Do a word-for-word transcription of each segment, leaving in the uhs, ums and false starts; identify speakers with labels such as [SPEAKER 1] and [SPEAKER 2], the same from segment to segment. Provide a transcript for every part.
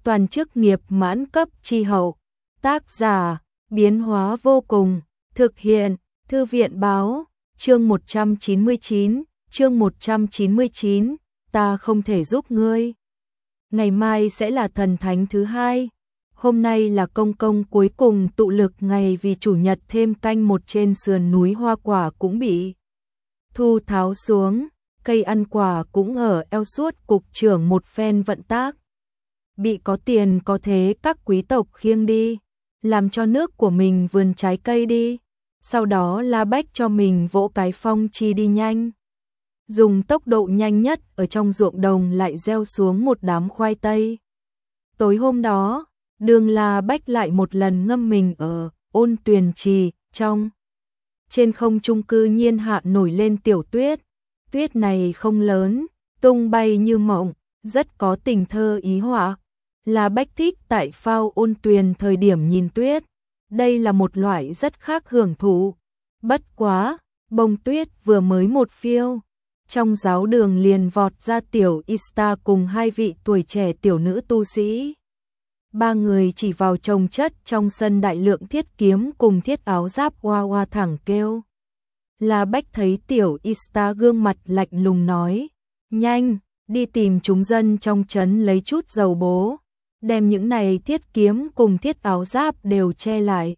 [SPEAKER 1] toàn chức nghiệp mãn cấp chi hậu. Tác giả, biến hóa vô cùng, thực hiện, Thư viện báo, chương một trăm chín mươi chín, chương một trăm chín mươi chín, ta không thể giúp ngươi. Ngày mai sẽ là thần thánh thứ hai. Hôm nay là công công cuối cùng tụ lực ngày vì chủ nhật thêm canh một trên sườn núi hoa quả cũng bị thu tháo xuống, cây ăn quả cũng ở eo suốt cục trưởng một phen vận tác. Bị có tiền có thế các quý tộc khiêng đi, làm cho nước của mình vườn trái cây đi, sau đó La Bách cho mình vỗ cái phong chi đi nhanh. Dùng tốc độ nhanh nhất ở trong ruộng đồng lại gieo xuống một đám khoai tây. Tối hôm đó, Đường La Bách lại một lần ngâm mình ở Ôn Tuyền Trì, trong. Trên không trung cư nhiên hạ nổi lên tiểu tuyết. Tuyết này không lớn, tung bay như mộng, rất có tình thơ ý họa. La Bách thích tại phao Ôn Tuyền thời điểm nhìn tuyết. Đây là một loại rất khác hưởng thụ. Bất quá, bông tuyết vừa mới một phiêu. Trong giáo đường liền vọt ra tiểu Ista cùng hai vị tuổi trẻ tiểu nữ tu sĩ. Ba người chỉ vào chồng chất trong sân đại lượng thiết kiếm cùng thiết áo giáp hoa hoa thẳng kêu. La Bách thấy tiểu Ista gương mặt lạnh lùng nói, nhanh, đi tìm chúng dân trong trấn lấy chút dầu bố, đem những này thiết kiếm cùng thiết áo giáp đều che lại.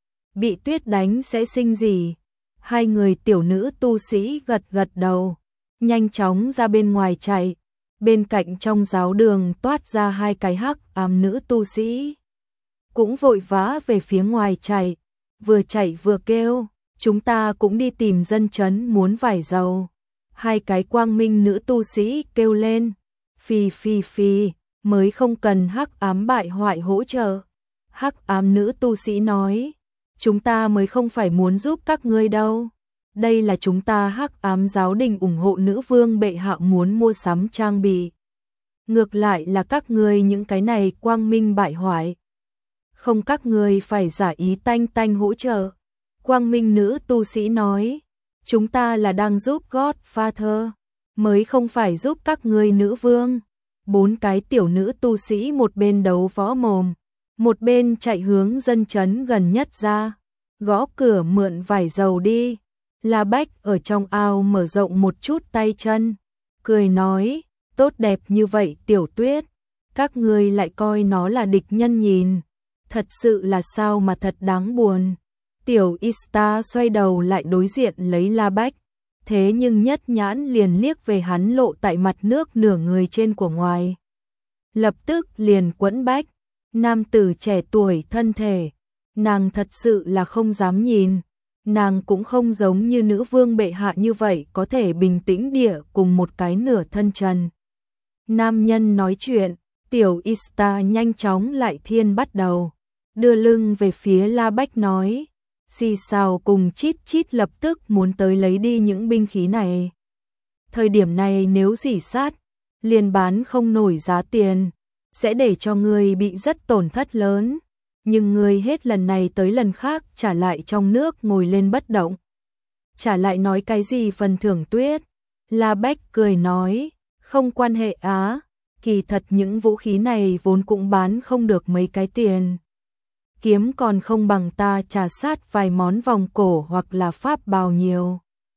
[SPEAKER 1] Bị tuyết đánh sẽ sinh gì? Hai người tiểu nữ tu sĩ gật gật đầu, nhanh chóng ra bên ngoài chạy. Bên cạnh trong giáo đường toát ra hai cái hắc ám nữ tu sĩ. Cũng vội vã về phía ngoài chạy, vừa chạy vừa kêu, chúng ta cũng đi tìm dân trấn muốn vải dầu. Hai cái quang minh nữ tu sĩ kêu lên, phi phi phi, mới không cần hắc ám bại hoại hỗ trợ. Hắc ám nữ tu sĩ nói, chúng ta mới không phải muốn giúp các ngươi đâu. Đây là chúng ta hắc ám giáo đình ủng hộ nữ vương bệ hạ muốn mua sắm trang bị. Ngược lại là các ngươi những cái này quang minh bại hoại. Không, các ngươi phải giả ý tanh tanh hỗ trợ. Quang minh nữ tu sĩ nói, chúng ta là đang giúp Godfather, mới không phải giúp các ngươi nữ vương. Bốn cái tiểu nữ tu sĩ một bên đấu võ mồm, một bên chạy hướng dân trấn gần nhất ra, gõ cửa mượn vải dầu đi. La Bách ở trong ao mở rộng một chút tay chân, cười nói, tốt đẹp như vậy tiểu tuyết, các ngươi lại coi nó là địch nhân nhìn, thật sự là sao mà thật đáng buồn. Tiểu Ista xoay đầu lại đối diện lấy La Bách, thế nhưng nhất nhãn liền liếc về hắn lộ tại mặt nước nửa người trên của ngoài. Lập tức liền quẫn bách, nam tử trẻ tuổi thân thể, nàng thật sự là không dám nhìn. Nàng cũng không giống như nữ vương bệ hạ như vậy có thể bình tĩnh địa cùng một cái nửa thân trần nam nhân nói chuyện. Tiểu Ista nhanh chóng lại thiên bắt đầu, đưa lưng về phía La Bách nói, xì xào cùng chít chít lập tức muốn tới lấy đi những binh khí này. Thời điểm này nếu rỉ sát, liền bán không nổi giá tiền, sẽ để cho người bị rất tổn thất lớn. Nhưng người hết lần này tới lần khác trả lại trong nước ngồi lên bất động. Trả lại nói cái gì phần thưởng tuyết? La Bách cười nói, không quan hệ á, kỳ thật những vũ khí này vốn cũng bán không được mấy cái tiền. Kiếm còn không bằng ta trả sát vài món vòng cổ hoặc là pháp bào nhiều.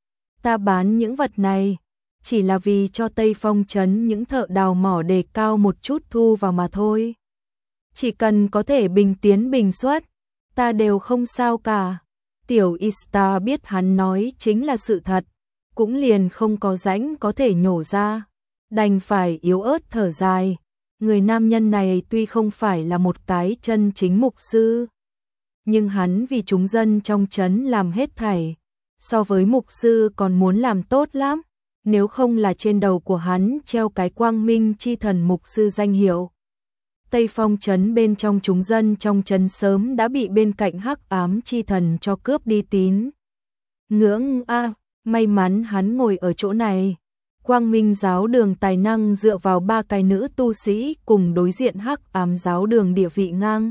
[SPEAKER 1] Ta bán những vật này, chỉ là vì cho Tây Phong trấn những thợ đào mỏ đề cao một chút thu vào mà thôi. Chỉ cần có thể bình tiến bình xuất, ta đều không sao cả. Tiểu Ista biết hắn nói chính là sự thật, cũng liền không có rãnh có thể nhổ ra, đành phải yếu ớt thở dài. Người nam nhân này tuy không phải là một cái chân chính mục sư, nhưng hắn vì chúng dân trong trấn làm hết thảy, so với mục sư còn muốn làm tốt lắm, nếu không là trên đầu của hắn treo cái quang minh chi thần mục sư danh hiệu. Tây Phong trấn bên trong chúng dân trong trấn sớm đã bị bên cạnh hắc ám chi thần cho cướp đi tín ngưỡng. A, may mắn hắn ngồi ở chỗ này. Quang minh giáo đường tài năng dựa vào ba cái nữ tu sĩ cùng đối diện hắc ám giáo đường địa vị ngang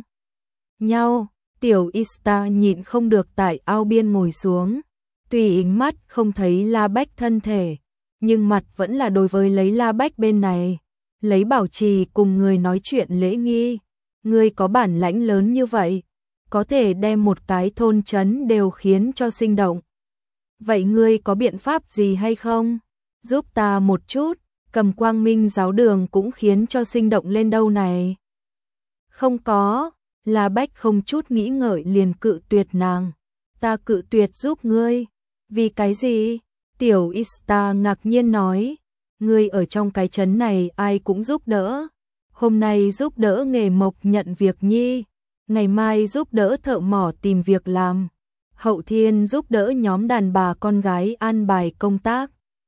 [SPEAKER 1] nhau. Tiểu Ista nhịn không được tại ao biên ngồi xuống, tuy ánh mắt không thấy La Bách thân thể, nhưng mặt vẫn là đối với lấy La Bách bên này. lấy bảo trì cùng người nói chuyện lễ nghi. Ngươi có bản lãnh lớn như vậy, có thể đem một cái thôn trấn đều khiến cho sinh động. Vậy ngươi có biện pháp gì hay không? Giúp ta một chút, cầm Quang Minh giáo đường cũng khiến cho sinh động lên đâu này. Không có, La Bách không chút nghĩ ngợi liền cự tuyệt nàng. Ta cự tuyệt giúp ngươi. Vì cái gì? Tiểu Ista ngạc nhiên nói. Ngươi ở trong cái trấn này ai cũng giúp đỡ. Hôm nay giúp đỡ nghề mộc nhận việc nhi. Ngày mai giúp đỡ thợ mỏ tìm việc làm. Hậu thiên giúp đỡ nhóm đàn bà con gái an bài công tác.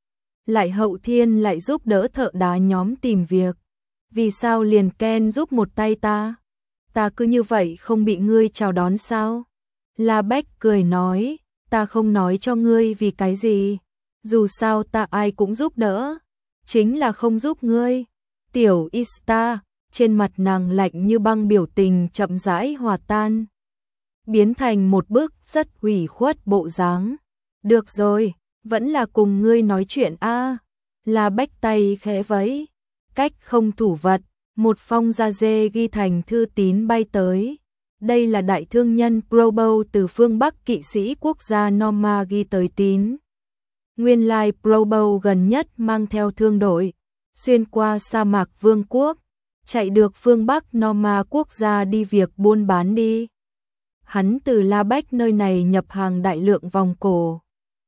[SPEAKER 1] Lại hậu thiên lại giúp đỡ thợ đá nhóm tìm việc. Vì sao liền Ken giúp một tay ta? Ta cứ như vậy không bị ngươi chào đón sao? La Bách cười nói, ta không nói cho ngươi vì cái gì. Dù sao ta ai cũng giúp đỡ. Chính là không giúp ngươi. Tiểu Ista, trên mặt nàng lạnh như băng biểu tình chậm rãi hòa tan. Biến thành một bức rất hủy khuất bộ dáng. Được rồi, vẫn là cùng ngươi nói chuyện a. La Bách tay khẽ vẫy, cách không thủ vật, một phong da dê ghi thành thư tín bay tới. Đây là đại thương nhân Probo từ phương Bắc kỵ sĩ quốc gia Norma ghi tới tín. Nguyên lai Probo gần nhất mang theo thương đội, xuyên qua sa mạc vương quốc, chạy được phương Bắc Norma quốc gia đi việc buôn bán đi. Hắn từ La Bách nơi này nhập hàng đại lượng vòng cổ.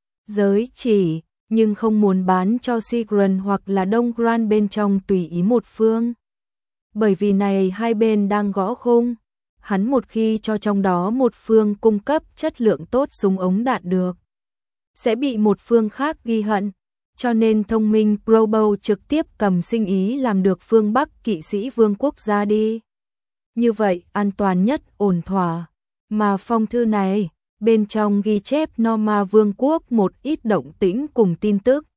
[SPEAKER 1] Giới chỉ, nhưng không muốn bán cho Sigrun hoặc là Đông Gran bên trong tùy ý một phương. Bởi vì này hai bên đang gõ khung, hắn một khi cho trong đó một phương cung cấp chất lượng tốt súng ống đạn được, sẽ bị một phương khác ghi hận, cho nên thông minh Probo trực tiếp cầm sinh ý làm được phương Bắc kỵ sĩ vương quốc ra đi. Như vậy an toàn nhất ổn thỏa, mà phong thư này, bên trong ghi chép Norma vương quốc một ít động tĩnh cùng tin tức.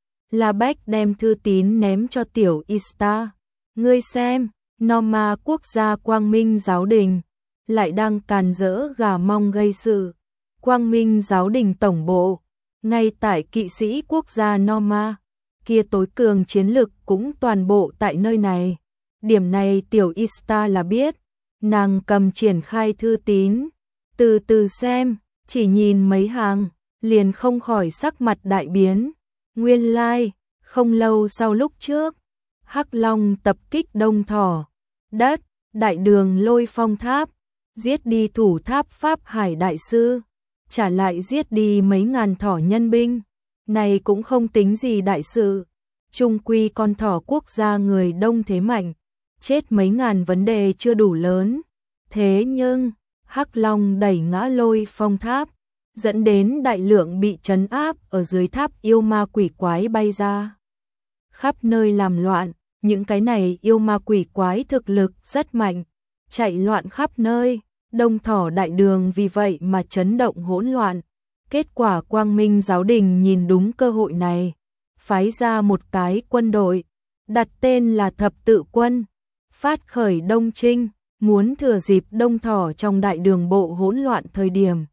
[SPEAKER 1] La Bách đem thư tín ném cho tiểu Ista. Ngươi xem, Norma quốc gia Quang Minh giáo đình, lại đang càn rỡ gà mong gây sự. Quang Minh giáo đình tổng bộ, ngay tại kỵ sĩ quốc gia Norma, kia tối cường chiến lực cũng toàn bộ tại nơi này. Điểm này tiểu Ista là biết, nàng cầm triển khai thư tín, từ từ xem, chỉ nhìn mấy hàng, liền không khỏi sắc mặt đại biến. Nguyên lai, like, không lâu sau lúc trước, Hắc Long tập kích Đông Thỏ, đất, đại đường Lôi Phong Tháp, giết đi thủ tháp Pháp Hải Đại Sư, trả lại giết đi mấy ngàn thỏ nhân binh. Này cũng không tính gì đại sự, chung quy con thỏ quốc gia người đông thế mạnh, chết mấy ngàn vấn đề chưa đủ lớn. Thế nhưng, Hắc Long đẩy ngã Lôi Phong Tháp, dẫn đến đại lượng bị trấn áp ở dưới tháp yêu ma quỷ quái bay ra. Khắp nơi làm loạn, những cái này yêu ma quỷ quái thực lực rất mạnh, chạy loạn khắp nơi, Đông Thỏ đại đường vì vậy mà chấn động hỗn loạn. Kết quả Quang Minh giáo đình nhìn đúng cơ hội này, phái ra một cái quân đội, đặt tên là Thập Tự Quân, phát khởi Đông Trinh, muốn thừa dịp Đông Thỏ trong đại đường bộ hỗn loạn thời điểm,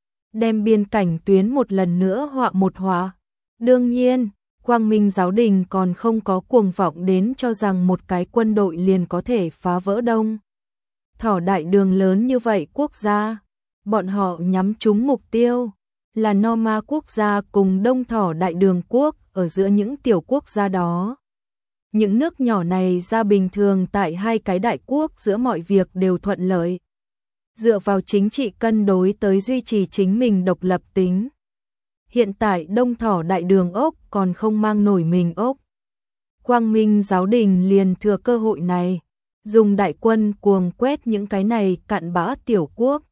[SPEAKER 1] đem biên cảnh tuyến một lần nữa họa một họa. Đương nhiên, Quang Minh giáo đình còn không có cuồng vọng đến cho rằng một cái quân đội liền có thể phá vỡ Đông Thỏ đại đường lớn như vậy quốc gia. Bọn họ nhắm trúng mục tiêu là Norma quốc gia cùng Đông Thỏ đại đường quốc ở giữa những tiểu quốc gia đó. Những nước nhỏ này ra bình thường tại hai cái đại quốc giữa mọi việc đều thuận lợi, dựa vào chính trị cân đối tới duy trì chính mình độc lập tính. Hiện tại Đông Thỏ đại đường ốc còn không mang nổi mình ốc. Quang Minh giáo đình liền thừa cơ hội này, dùng đại quân cuồng quét những cái này cặn bã tiểu quốc,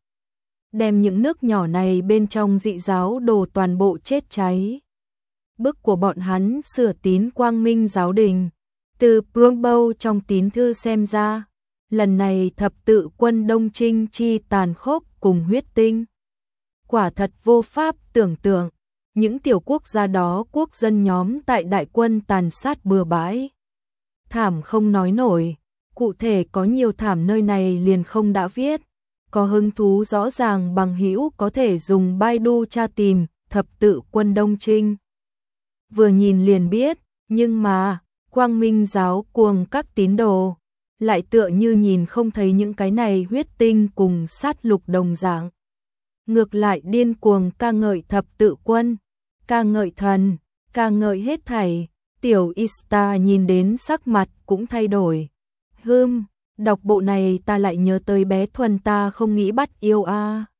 [SPEAKER 1] đem những nước nhỏ này bên trong dị giáo đồ toàn bộ chết cháy. Bức của bọn hắn sửa tín Quang Minh giáo đình, từ Probo trong tín thư xem ra, lần này Thập Tự Quân Đông Trinh chi tàn khốc cùng huyết tinh. Quả thật vô pháp tưởng tượng, những tiểu quốc gia đó quốc dân nhóm tại đại quân tàn sát bừa bãi. Thảm không nói nổi, cụ thể có nhiều thảm nơi này liền không đã viết. Có hứng thú rõ ràng bằng hữu có thể dùng Baidu tra tìm Thập Tự Quân Đông Trinh. Vừa nhìn liền biết, nhưng mà, Quang Minh giáo cuồng các tín đồ, lại tựa như nhìn không thấy những cái này huyết tinh cùng sát lục đồng dạng. Ngược lại điên cuồng ca ngợi thập tự quân, ca ngợi thần, ca ngợi hết thảy. Tiểu Ista nhìn đến sắc mặt cũng thay đổi. Hưm, đọc bộ này ta lại nhớ tới bé Thuần ta không nghĩ bắt yêu a.